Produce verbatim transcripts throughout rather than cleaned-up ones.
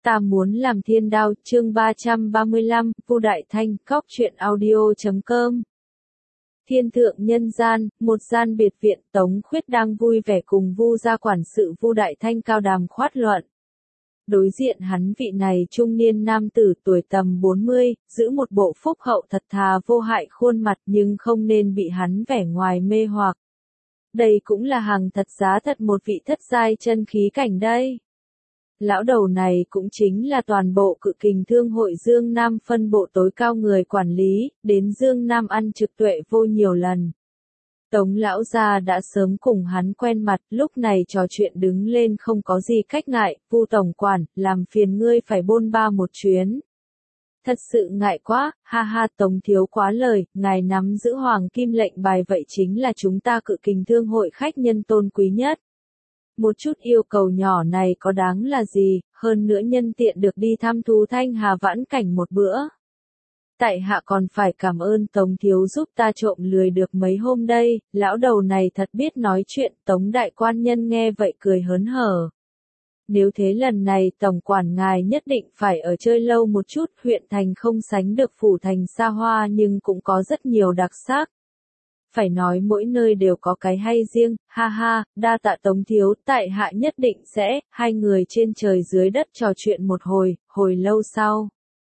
Ta muốn làm thiên đao, chương ba trăm ba mươi lăm, Vu Đại Thanh, cóc truyện audio chấm com. Thiên thượng nhân gian, một gian biệt viện, Tống Khuyết đang vui vẻ cùng Vu gia quản sự Vu Đại Thanh cao đàm khoát luận. Đối diện hắn vị này trung niên nam tử tuổi tầm bốn mươi, giữ một bộ phúc hậu thật thà vô hại khuôn mặt nhưng không nên bị hắn vẻ ngoài mê hoặc. Đây cũng là hàng thật giá thật một vị thất giai chân khí cảnh đây. Lão đầu này cũng chính là toàn bộ Cự Kình Thương hội Dương Nam phân bộ tối cao người quản lý, đến Dương Nam ăn trực tuệ vô nhiều lần. Tống lão gia đã sớm cùng hắn quen mặt, lúc này trò chuyện đứng lên không có gì cách ngại, Vu tổng quản, làm phiền ngươi phải bôn ba một chuyến. Thật sự ngại quá, ha ha Tống thiếu quá lời, ngài nắm giữ hoàng kim lệnh bài vậy chính là chúng ta Cự Kình Thương hội khách nhân tôn quý nhất. Một chút yêu cầu nhỏ này có đáng là gì, hơn nữa nhân tiện được đi thăm thú Thanh Hà vãn cảnh một bữa. Tại hạ còn phải cảm ơn Tống thiếu giúp ta trộm lười được mấy hôm đây, lão đầu này thật biết nói chuyện, Tống đại quan nhân nghe vậy cười hớn hở. Nếu thế lần này tổng quản ngài nhất định phải ở chơi lâu một chút, huyện thành không sánh được phủ thành xa hoa nhưng cũng có rất nhiều đặc sắc. Phải nói mỗi nơi đều có cái hay riêng, ha ha, đa tạ Tống thiếu, tại hạ nhất định sẽ, hai người trên trời dưới đất trò chuyện một hồi, hồi lâu sau.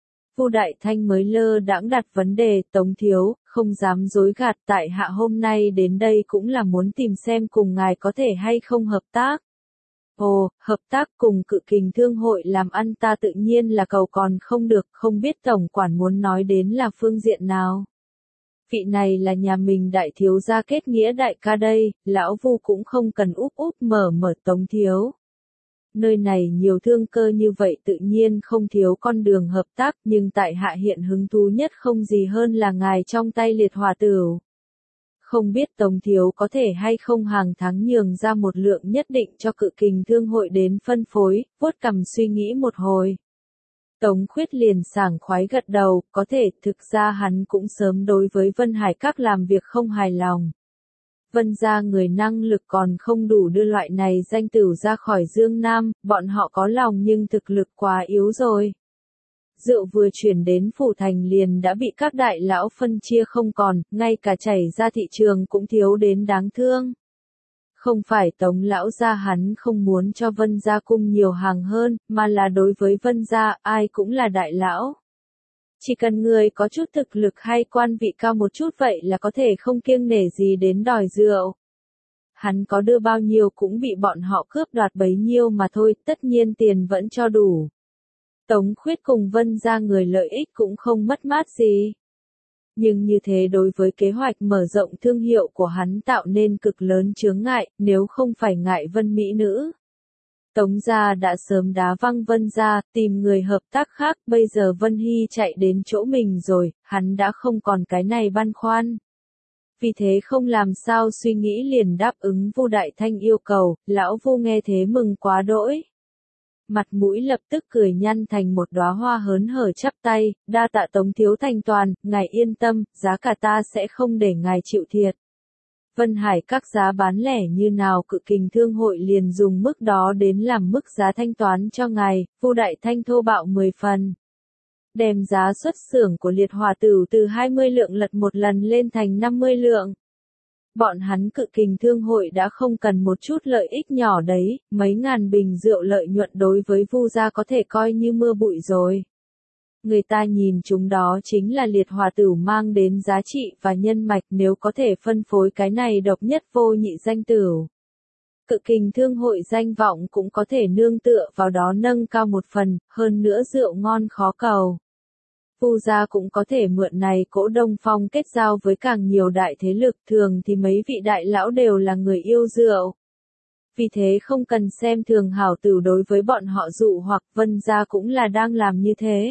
Vu Đại Thanh mới lơ đãng đặt vấn đề, Tống thiếu, không dám dối gạt, tại hạ hôm nay đến đây cũng là muốn tìm xem cùng ngài có thể hay không hợp tác. Ồ, hợp tác cùng Cự Kình Thương hội làm ăn ta tự nhiên là cầu còn không được, không biết tổng quản muốn nói đến là phương diện nào. Vị này là nhà mình đại thiếu gia kết nghĩa đại ca đây, lão Vu cũng không cần úp úp mở mở Tống thiếu. Nơi này nhiều thương cơ như vậy tự nhiên không thiếu con đường hợp tác, nhưng tại hạ hiện hứng thú nhất không gì hơn là ngài trong tay liệt hỏa tửu. Không biết Tống thiếu có thể hay không hàng tháng nhường ra một lượng nhất định cho Cự Kình Thương hội đến phân phối, vuốt cằm suy nghĩ một hồi. Tống Khuyết liền sảng khoái gật đầu, có thể, thực ra hắn cũng sớm đối với Vân Hải Các làm việc không hài lòng. Vân gia người năng lực còn không đủ đưa loại này danh tửu ra khỏi Dương Nam, bọn họ có lòng nhưng thực lực quá yếu rồi. Rượu vừa chuyển đến phủ thành liền đã bị các đại lão phân chia không còn, ngay cả chảy ra thị trường cũng thiếu đến đáng thương. Không phải Tống lão gia hắn không muốn cho Vân gia cung nhiều hàng hơn, mà là đối với Vân gia ai cũng là đại lão. Chỉ cần người có chút thực lực hay quan vị cao một chút vậy là có thể không kiêng nể gì đến đòi rượu. Hắn có đưa bao nhiêu cũng bị bọn họ cướp đoạt bấy nhiêu mà thôi, tất nhiên tiền vẫn cho đủ. Tống Khuyết cùng Vân gia người lợi ích cũng không mất mát gì. Nhưng như thế đối với kế hoạch mở rộng thương hiệu của hắn tạo nên cực lớn chướng ngại, nếu không phải ngại Vân mỹ nữ. Tống gia đã sớm đá văng Vân gia, tìm người hợp tác khác, bây giờ Vân Hy chạy đến chỗ mình rồi, hắn đã không còn cái này băn khoăn. Vì thế không làm sao suy nghĩ liền đáp ứng Vu Đại Thanh yêu cầu, lão Vu nghe thế mừng quá đỗi. Mặt mũi lập tức cười nhăn thành một đóa hoa hớn hở chắp tay, đa tạ Tống thiếu thành toàn, ngài yên tâm, giá cả ta sẽ không để ngài chịu thiệt. Vân Hải Các giá bán lẻ như nào Cự Kình Thương hội liền dùng mức đó đến làm mức giá thanh toán cho ngài, Vu Đại Thanh thô bạo mười phần. Đem giá xuất xưởng của liệt hỏa tửu từ hai mươi lượng lật một lần lên thành năm mươi lượng. Bọn hắn Cự Kình Thương hội đã không cần một chút lợi ích nhỏ đấy, mấy ngàn bình rượu lợi nhuận đối với Vu gia có thể coi như mưa bụi rồi. Người ta nhìn chúng đó chính là liệt hỏa tửu mang đến giá trị và nhân mạch nếu có thể phân phối cái này độc nhất vô nhị danh tửu. Cự Kình Thương hội danh vọng cũng có thể nương tựa vào đó nâng cao một phần, hơn nữa rượu ngon khó cầu. Vu gia cũng có thể mượn này cỗ Đông Phong kết giao với càng nhiều đại thế lực, thường thì mấy vị đại lão đều là người yêu rượu. Vì thế không cần xem thường hảo tửu đối với bọn họ dụ hoặc Vân gia cũng là đang làm như thế.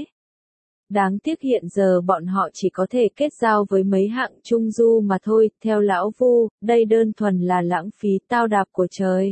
Đáng tiếc hiện giờ bọn họ chỉ có thể kết giao với mấy hạng trung du mà thôi, theo lão Vu, đây đơn thuần là lãng phí tao đạp của trời.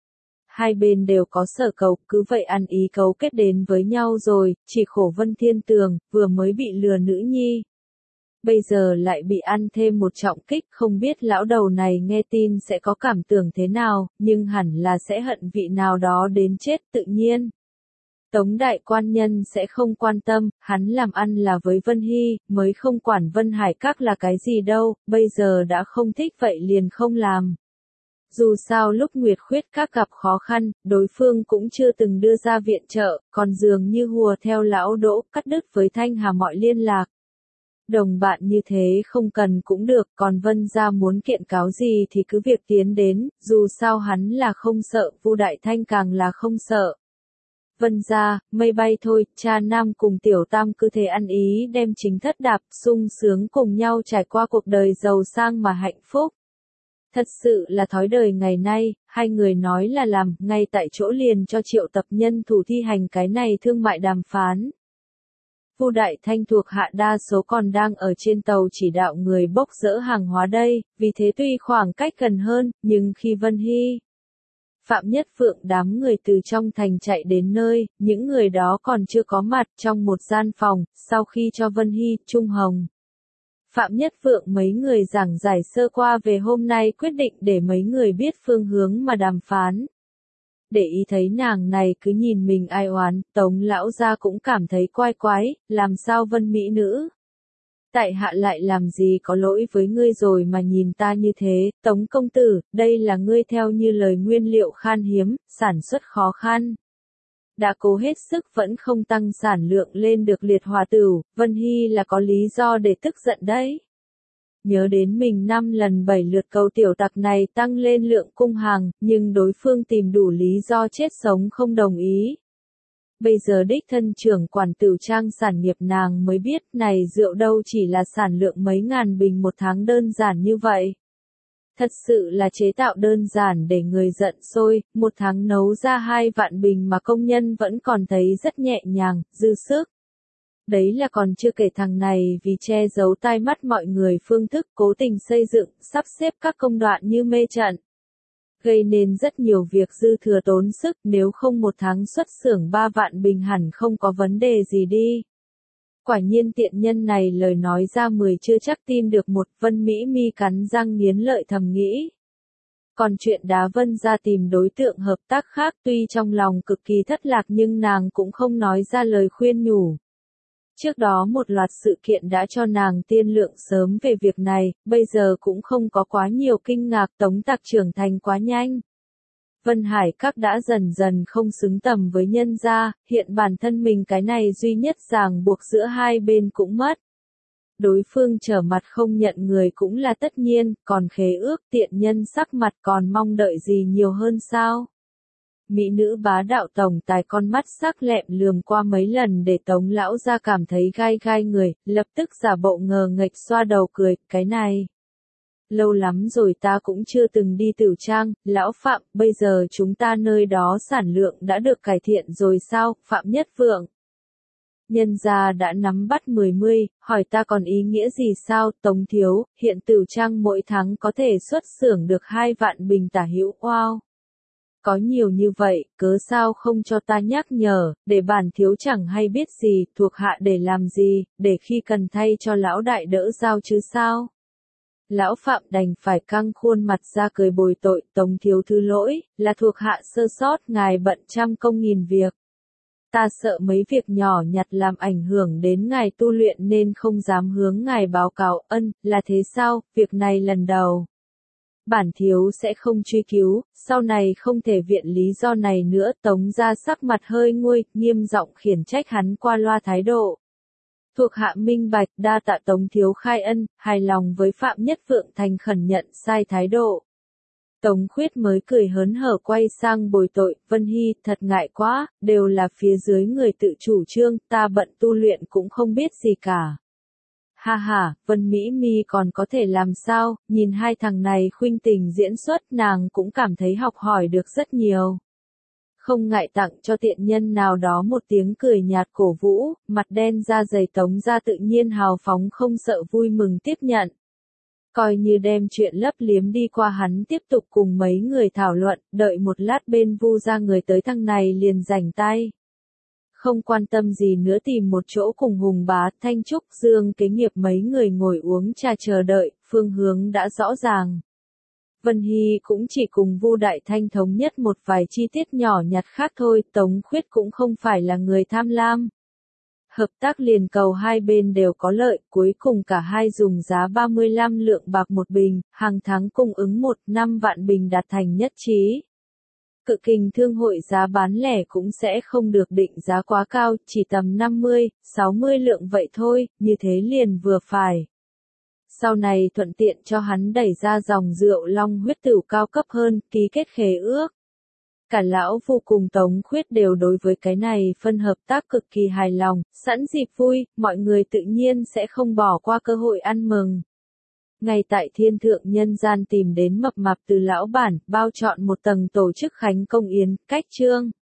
Hai bên đều có sở cầu, cứ vậy ăn ý cấu kết đến với nhau rồi, chỉ khổ Vân Thiên Tường, vừa mới bị lừa nữ nhi. Bây giờ lại bị ăn thêm một trọng kích, không biết lão đầu này nghe tin sẽ có cảm tưởng thế nào, nhưng hẳn là sẽ hận vị nào đó đến chết tự nhiên. Tống đại quan nhân sẽ không quan tâm, hắn làm ăn là với Vân Hy, mới không quản Vân Hải Các là cái gì đâu, bây giờ đã không thích vậy liền không làm. Dù sao lúc Nguyệt Khuyết Các gặp khó khăn, đối phương cũng chưa từng đưa ra viện trợ, còn dường như hùa theo lão Đỗ, cắt đứt với Thanh Hà mọi liên lạc. Đồng bạn như thế không cần cũng được, còn Vân gia muốn kiện cáo gì thì cứ việc tiến đến, dù sao hắn là không sợ, Vu Đại Thanh càng là không sợ. Vân gia, mây bay thôi, cha nam cùng tiểu tam cứ thế ăn ý đem chính thất đạp, sung sướng cùng nhau trải qua cuộc đời giàu sang mà hạnh phúc. Thật sự là thói đời ngày nay, hai người nói là làm, ngay tại chỗ liền cho triệu tập nhân thủ thi hành cái này thương mại đàm phán. Vu Đại Thanh thuộc hạ đa số còn đang ở trên tàu chỉ đạo người bốc dỡ hàng hóa đây, vì thế tuy khoảng cách gần hơn, nhưng khi Vân Hy, Phạm Nhất Phượng đám người từ trong thành chạy đến nơi, những người đó còn chưa có mặt trong một gian phòng, sau khi cho Vân Hy, Trung Hồng, Phạm Nhất Phượng mấy người giảng giải sơ qua về hôm nay quyết định để mấy người biết phương hướng mà đàm phán. Để ý thấy nàng này cứ nhìn mình ai oán, Tống lão gia cũng cảm thấy quái quái, làm sao Vân mỹ nữ. Tại hạ lại làm gì có lỗi với ngươi rồi mà nhìn ta như thế, Tống công tử, đây là ngươi theo như lời nguyên liệu khan hiếm, sản xuất khó khăn. Đã cố hết sức vẫn không tăng sản lượng lên được liệt hòa tửu, Vân Hy là có lý do để tức giận đấy. Nhớ đến mình năm lần bảy lượt cầu tiểu tặc này tăng lên lượng cung hàng, nhưng đối phương tìm đủ lý do chết sống không đồng ý. Bây giờ đích thân trưởng quản Tửu Trang sản nghiệp nàng mới biết này rượu đâu chỉ là sản lượng mấy ngàn bình một tháng đơn giản như vậy. Thật sự là chế tạo đơn giản để người giận sôi, một tháng nấu ra hai vạn bình mà công nhân vẫn còn thấy rất nhẹ nhàng, dư sức. Đấy là còn chưa kể thằng này vì che giấu tai mắt mọi người phương thức cố tình xây dựng, sắp xếp các công đoạn như mê trận. Gây nên rất nhiều việc dư thừa tốn sức, nếu không một tháng xuất xưởng ba vạn bình hẳn không có vấn đề gì đi. Quả nhiên tiện nhân này lời nói ra mười chưa chắc tin được một, Vân Mỹ mi cắn răng nghiến lợi thầm nghĩ. Còn chuyện Đá Vân ra tìm đối tượng hợp tác khác tuy trong lòng cực kỳ thất lạc nhưng nàng cũng không nói ra lời khuyên nhủ. Trước đó một loạt sự kiện đã cho nàng tiên lượng sớm về việc này, bây giờ cũng không có quá nhiều kinh ngạc Tống tặc trưởng thành quá nhanh. Vân Hải Các đã dần dần không xứng tầm với nhân gia, hiện bản thân mình cái này duy nhất ràng buộc giữa hai bên cũng mất. Đối phương trở mặt không nhận người cũng là tất nhiên, còn khế ước tiện nhân sắc mặt còn mong đợi gì nhiều hơn sao? Mỹ nữ bá đạo tổng tài con mắt sắc lẹm lườm qua mấy lần để Tống lão ra cảm thấy gai gai người, lập tức giả bộ ngờ nghệch xoa đầu cười, cái này. Lâu lắm rồi ta cũng chưa từng đi Tửu Trang, lão Phạm, bây giờ chúng ta nơi đó sản lượng đã được cải thiện rồi sao, Phạm Nhất Phượng. Nhân gia đã nắm bắt mười mươi, hỏi ta còn ý nghĩa gì sao, Tống thiếu, hiện Tửu Trang mỗi tháng có thể xuất xưởng được hai vạn bình tả hữu, wow. Có nhiều như vậy, cớ sao không cho ta nhắc nhở, để bản thiếu chẳng hay biết gì, thuộc hạ để làm gì, để khi cần thay cho lão đại đỡ giao chứ sao. Lão Phạm đành phải căng khuôn mặt ra cười bồi tội, Tống thiếu thứ lỗi, là thuộc hạ sơ sót, ngài bận trăm công nghìn việc. Ta sợ mấy việc nhỏ nhặt làm ảnh hưởng đến ngài tu luyện nên không dám hướng ngài báo cáo, ân, là thế sao, việc này lần đầu. Bản thiếu sẽ không truy cứu, sau này không thể viện lý do này nữa, Tống ra sắc mặt hơi nguôi, nghiêm giọng khiển trách hắn qua loa thái độ. Thuộc hạ minh bạch, đa tạ Tống thiếu khai ân, hài lòng với Phạm Nhất Phượng thành khẩn nhận sai thái độ. Tống Khuyết mới cười hớn hở quay sang bồi tội, Vân Hy, thật ngại quá, đều là phía dưới người tự chủ trương, ta bận tu luyện cũng không biết gì cả. Ha ha, Vân Mỹ Mi còn có thể làm sao, nhìn hai thằng này khuynh tình diễn xuất nàng cũng cảm thấy học hỏi được rất nhiều. Không ngại tặng cho tiện nhân nào đó một tiếng cười nhạt cổ vũ, mặt đen da dày Tống ra tự nhiên hào phóng không sợ vui mừng tiếp nhận. Coi như đem chuyện lấp liếm đi qua hắn tiếp tục cùng mấy người thảo luận, đợi một lát bên Vu ra người tới thằng này liền rảnh tay. Không quan tâm gì nữa tìm một chỗ cùng Hùng Bá, Thanh Trúc, Dương Kế Nghiệp mấy người ngồi uống trà chờ đợi, phương hướng đã rõ ràng. Vân Hy cũng chỉ cùng Vu Đại Thanh thống nhất một vài chi tiết nhỏ nhặt khác thôi, Tống Khuyết cũng không phải là người tham lam. Hợp tác liền cầu hai bên đều có lợi, cuối cùng cả hai dùng giá ba mươi lăm lượng bạc một bình, hàng tháng cung ứng một năm vạn bình đạt thành nhất trí. Cự kình thương hội giá bán lẻ cũng sẽ không được định giá quá cao, chỉ tầm năm mươi, sáu mươi lượng vậy thôi, như thế liền vừa phải. Sau này thuận tiện cho hắn đẩy ra dòng rượu long huyết tửu cao cấp hơn, ký kết khế ước. Cả lão Vu cùng Tống Khuyết đều đối với cái này phân hợp tác cực kỳ hài lòng, sẵn dịp vui, mọi người tự nhiên sẽ không bỏ qua cơ hội ăn mừng. Ngay tại Thiên Thượng Nhân Gian tìm đến mập mạp từ lão bản, bao chọn một tầng tổ chức khánh công yến, cách trương.